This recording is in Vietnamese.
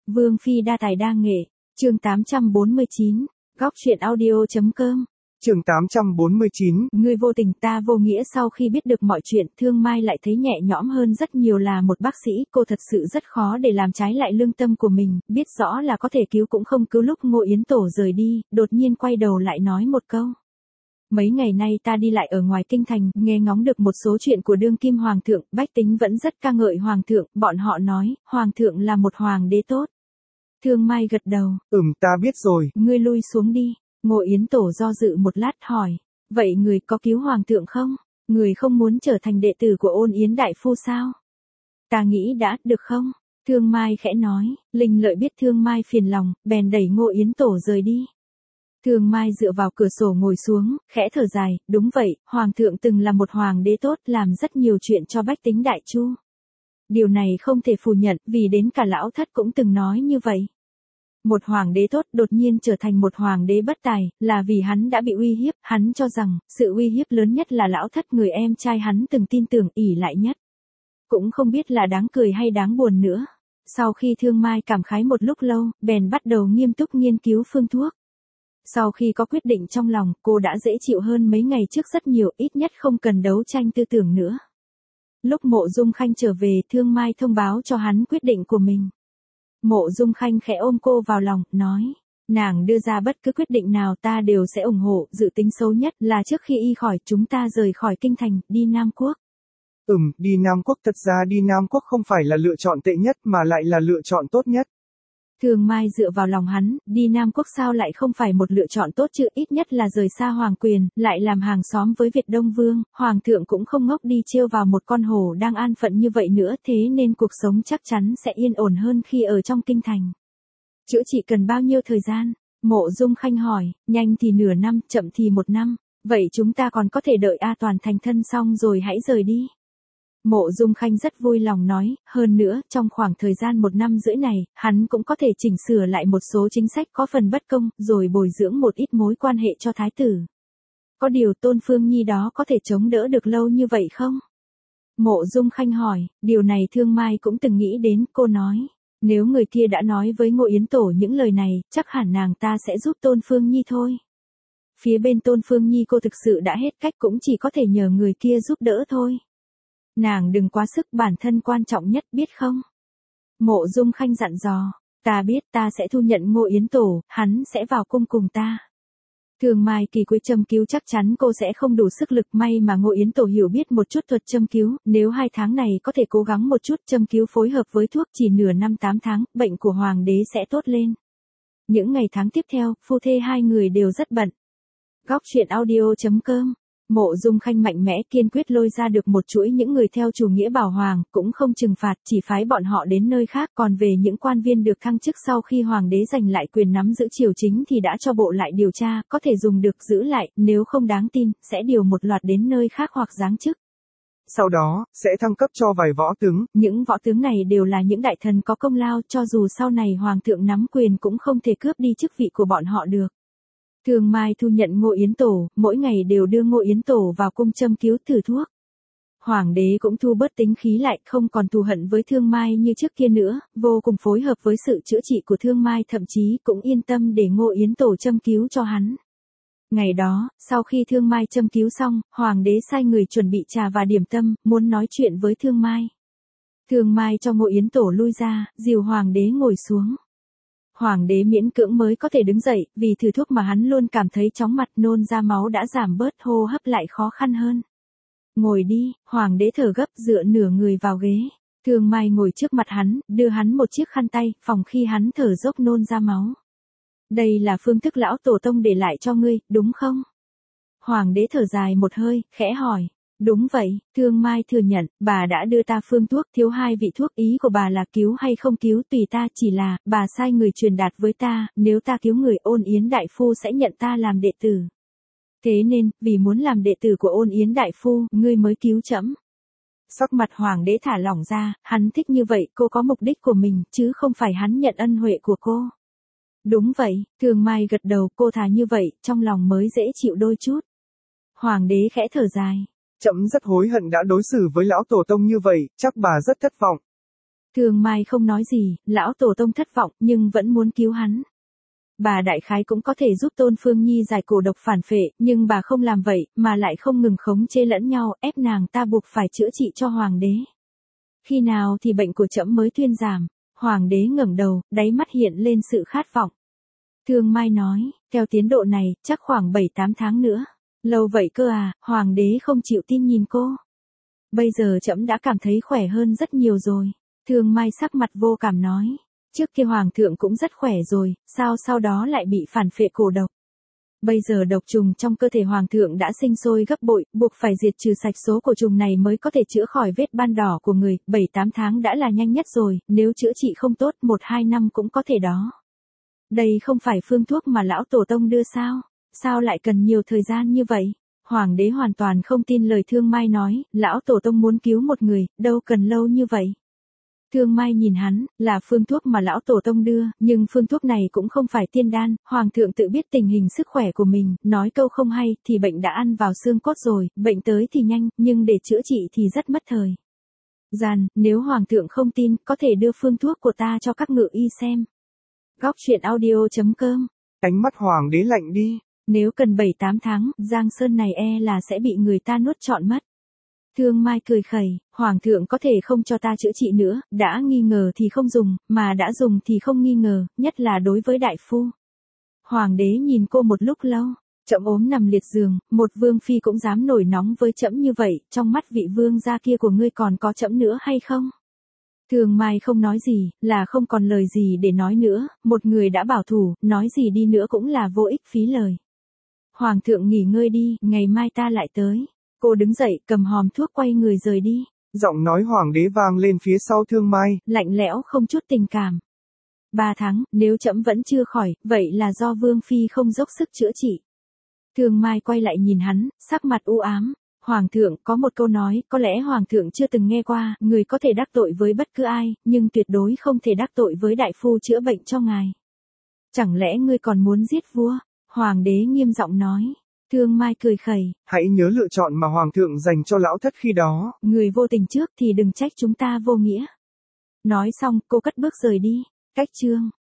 Vương Phi đa tài đa nghệ, chương 849, góc truyện audio.com. Chương 849. Ngươi vô tình ta vô nghĩa. Sau khi biết được mọi chuyện, Thương Mai lại thấy nhẹ nhõm hơn rất nhiều. Là một bác sĩ, cô thật sự rất khó để làm trái lại lương tâm của mình, biết rõ là có thể cứu cũng không cứu. Lúc Ngô Yến Tổ rời đi, đột nhiên quay đầu lại nói một câu. Mấy ngày nay ta đi lại ở ngoài kinh thành, nghe ngóng được một số chuyện của đương kim hoàng thượng, bách tính vẫn rất ca ngợi hoàng thượng, bọn họ nói, hoàng thượng là một hoàng đế tốt. Thương Mai gật đầu. Ta biết rồi. Ngươi lui xuống đi. Ngô Yến Tổ do dự một lát hỏi, vậy người có cứu hoàng thượng không? Người không muốn trở thành đệ tử của Ôn Yến đại phu sao? Ta nghĩ đã, được không? Thương Mai khẽ nói. Linh Lợi biết Thương Mai phiền lòng, bèn đẩy Ngô Yến Tổ rời đi. Thương Mai dựa vào cửa sổ ngồi xuống, khẽ thở dài, đúng vậy, hoàng thượng từng là một hoàng đế tốt, làm rất nhiều chuyện cho bách tính đại chu. Điều này không thể phủ nhận, vì đến cả lão thất cũng từng nói như vậy. Một hoàng đế tốt đột nhiên trở thành một hoàng đế bất tài, là vì hắn đã bị uy hiếp, hắn cho rằng, sự uy hiếp lớn nhất là lão thất, người em trai hắn từng tin tưởng ỷ lại nhất. Cũng không biết là đáng cười hay đáng buồn nữa. Sau khi Thương Mai cảm khái một lúc lâu, bèn bắt đầu nghiêm túc nghiên cứu phương thuốc. Sau khi có quyết định trong lòng, cô đã dễ chịu hơn mấy ngày trước rất nhiều, ít nhất không cần đấu tranh tư tưởng nữa. Lúc Mộ Dung Khanh trở về, Thương Mai thông báo cho hắn quyết định của mình. Mộ Dung Khanh khẽ ôm cô vào lòng, nói, nàng đưa ra bất cứ quyết định nào ta đều sẽ ủng hộ, dự tính xấu nhất là trước khi y khỏi chúng ta rời khỏi kinh thành, đi Nam Quốc. Đi Nam Quốc, thật ra đi Nam Quốc không phải là lựa chọn tệ nhất mà lại là lựa chọn tốt nhất. Thương Mai dựa vào lòng hắn, đi Nam Quốc sao lại không phải một lựa chọn tốt chứ, ít nhất là rời xa hoàng quyền, lại làm hàng xóm với Việt Đông Vương, hoàng thượng cũng không ngốc đi trêu vào một con hổ đang an phận như vậy nữa, thế nên cuộc sống chắc chắn sẽ yên ổn hơn khi ở trong kinh thành. Chữa trị cần bao nhiêu thời gian? Mộ Dung Khanh hỏi, nhanh thì nửa năm, chậm thì 1 năm, vậy chúng ta còn có thể đợi A Toàn thành thân xong rồi hãy rời đi. Mộ Dung Khanh rất vui lòng nói, hơn nữa, trong khoảng thời gian 1 năm rưỡi này, hắn cũng có thể chỉnh sửa lại một số chính sách có phần bất công, rồi bồi dưỡng một ít mối quan hệ cho thái tử. Có điều Tôn Phương Nhi đó có thể chống đỡ được lâu như vậy không? Mộ Dung Khanh hỏi, điều này Thương Mai cũng từng nghĩ đến, cô nói, nếu người kia đã nói với Ngô Yến Tổ những lời này, chắc hẳn nàng ta sẽ giúp Tôn Phương Nhi thôi. Phía bên Tôn Phương Nhi cô thực sự đã hết cách, cũng chỉ có thể nhờ người kia giúp đỡ thôi. Nàng đừng quá sức, bản thân quan trọng nhất, biết không? Mộ Dung Khanh dặn dò, ta biết, ta sẽ thu nhận Ngô Yến Tổ, hắn sẽ vào cung cùng ta. Thương Mai kỳ quái châm cứu, chắc chắn cô sẽ không đủ sức lực, may mà Ngô Yến Tổ hiểu biết một chút thuật châm cứu, nếu 2 tháng này có thể cố gắng một chút châm cứu phối hợp với thuốc, chỉ nửa năm 8 tháng, bệnh của hoàng đế sẽ tốt lên. Những ngày tháng tiếp theo, phu thê hai người đều rất bận. Góc truyện audio.com. Mộ Dung Khanh mạnh mẽ kiên quyết lôi ra được một chuỗi những người theo chủ nghĩa bảo hoàng, cũng không trừng phạt, chỉ phái bọn họ đến nơi khác, còn về những quan viên được thăng chức sau khi hoàng đế giành lại quyền nắm giữ triều chính thì đã cho bộ lại điều tra, có thể dùng được giữ lại, nếu không đáng tin, sẽ điều một loạt đến nơi khác hoặc giáng chức. Sau đó, sẽ thăng cấp cho vài võ tướng. Những võ tướng này đều là những đại thần có công lao, cho dù sau này hoàng thượng nắm quyền cũng không thể cướp đi chức vị của bọn họ được. Thương Mai thu nhận Ngô Yến Tổ, mỗi ngày đều đưa Ngô Yến Tổ vào cung châm cứu thử thuốc. Hoàng đế cũng thu bớt tính khí lại, không còn thù hận với Thương Mai như trước kia nữa, vô cùng phối hợp với sự chữa trị của Thương Mai, thậm chí cũng yên tâm để Ngô Yến Tổ châm cứu cho hắn. Ngày đó, sau khi Thương Mai châm cứu xong, hoàng đế sai người chuẩn bị trà và điểm tâm, muốn nói chuyện với Thương Mai. Thương Mai cho Ngô Yến Tổ lui ra, dìu hoàng đế ngồi xuống. Hoàng đế miễn cưỡng mới có thể đứng dậy, vì thử thuốc mà hắn luôn cảm thấy chóng mặt, nôn ra máu đã giảm bớt, hô hấp lại khó khăn hơn. Ngồi đi, hoàng đế thở gấp, dựa nửa người vào ghế. Thương Mai ngồi trước mặt hắn, đưa hắn một chiếc khăn tay, phòng khi hắn thở dốc nôn ra máu. Đây là phương thức lão tổ tông để lại cho ngươi, đúng không? Hoàng đế thở dài một hơi, khẽ hỏi. Đúng vậy, Thương Mai thừa nhận, bà đã đưa ta phương thuốc, thiếu 2 vị thuốc, ý của bà là cứu hay không cứu tùy ta, chỉ là, bà sai người truyền đạt với ta, nếu ta cứu người, Ôn Yến đại phu sẽ nhận ta làm đệ tử. Thế nên, vì muốn làm đệ tử của Ôn Yến đại phu, ngươi mới cứu trẫm. Sắc mặt hoàng đế thả lỏng ra, hắn thích như vậy, cô có mục đích của mình, chứ không phải hắn nhận ân huệ của cô. Đúng vậy, Thương Mai gật đầu, cô thà như vậy, trong lòng mới dễ chịu đôi chút. Hoàng đế khẽ thở dài. Trẫm rất hối hận đã đối xử với lão tổ tông như vậy, chắc bà rất thất vọng. Thương Mai không nói gì, lão tổ tông thất vọng nhưng vẫn muốn cứu hắn. Bà đại khái cũng có thể giúp Tôn Phương Nhi giải cổ độc phản phệ, nhưng bà không làm vậy, mà lại không ngừng khống chế lẫn nhau, ép nàng ta buộc phải chữa trị cho hoàng đế. Khi nào thì bệnh của trẫm mới thuyên giảm? Hoàng đế ngẩng đầu, đáy mắt hiện lên sự khát vọng. Thương Mai nói, theo tiến độ này, chắc khoảng 7-8 tháng nữa. Lâu vậy cơ à? Hoàng đế không chịu tin nhìn cô. Bây giờ trẫm đã cảm thấy khỏe hơn rất nhiều rồi. Thương Mai sắc mặt vô cảm nói. Trước kia hoàng thượng cũng rất khỏe rồi, sao sau đó lại bị phản phệ cổ độc? Bây giờ độc trùng trong cơ thể hoàng thượng đã sinh sôi gấp bội, buộc phải diệt trừ sạch số cổ trùng này mới có thể chữa khỏi vết ban đỏ của người, 7-8 tháng đã là nhanh nhất rồi, nếu chữa trị không tốt 1-2 năm cũng có thể đó. Đây không phải phương thuốc mà lão tổ tông đưa sao? Sao lại cần nhiều thời gian như vậy? Hoàng đế hoàn toàn không tin lời Thương Mai nói, lão tổ tông muốn cứu một người, đâu cần lâu như vậy. Thương Mai nhìn hắn, là phương thuốc mà lão tổ tông đưa, nhưng phương thuốc này cũng không phải tiên đan, hoàng thượng tự biết tình hình sức khỏe của mình, nói câu không hay thì bệnh đã ăn vào xương cốt rồi, bệnh tới thì nhanh, nhưng để chữa trị thì rất mất thời gian, nếu hoàng thượng không tin, có thể đưa phương thuốc của ta cho các ngự y xem. Góc truyện audio.com. Ánh mắt hoàng đế lạnh đi. Nếu cần 7-8 tháng, Giang Sơn này là sẽ bị người ta nuốt trọn mất. Thương Mai cười khẩy, hoàng thượng có thể không cho ta chữa trị nữa, đã nghi ngờ thì không dùng, mà đã dùng thì không nghi ngờ, nhất là đối với đại phu. Hoàng đế nhìn cô một lúc lâu, trẫm ốm nằm liệt giường, một vương phi cũng dám nổi nóng với trẫm như vậy, trong mắt vị vương gia kia của ngươi còn có trẫm nữa hay không? Thương Mai không nói gì, là không còn lời gì để nói nữa, một người đã bảo thủ, nói gì đi nữa cũng là vô ích phí lời. Hoàng thượng nghỉ ngơi đi, ngày mai ta lại tới. Cô đứng dậy, cầm hòm thuốc quay người rời đi. Giọng nói hoàng đế vang lên phía sau Thương Mai. Lạnh lẽo không chút tình cảm. 3 tháng, nếu trẫm vẫn chưa khỏi, vậy là do Vương Phi không dốc sức chữa trị. Thương Mai quay lại nhìn hắn, sắc mặt u ám. Hoàng thượng, có một câu nói, có lẽ Hoàng thượng chưa từng nghe qua, người có thể đắc tội với bất cứ ai, nhưng tuyệt đối không thể đắc tội với đại phu chữa bệnh cho ngài. Chẳng lẽ ngươi còn muốn giết vua? Hoàng đế nghiêm giọng nói. Thương Mai cười khẩy. Hãy nhớ lựa chọn mà hoàng thượng dành cho lão thất khi đó. Người vô tình trước thì đừng trách chúng ta vô nghĩa. Nói xong, cô cất bước rời đi. Cách chương.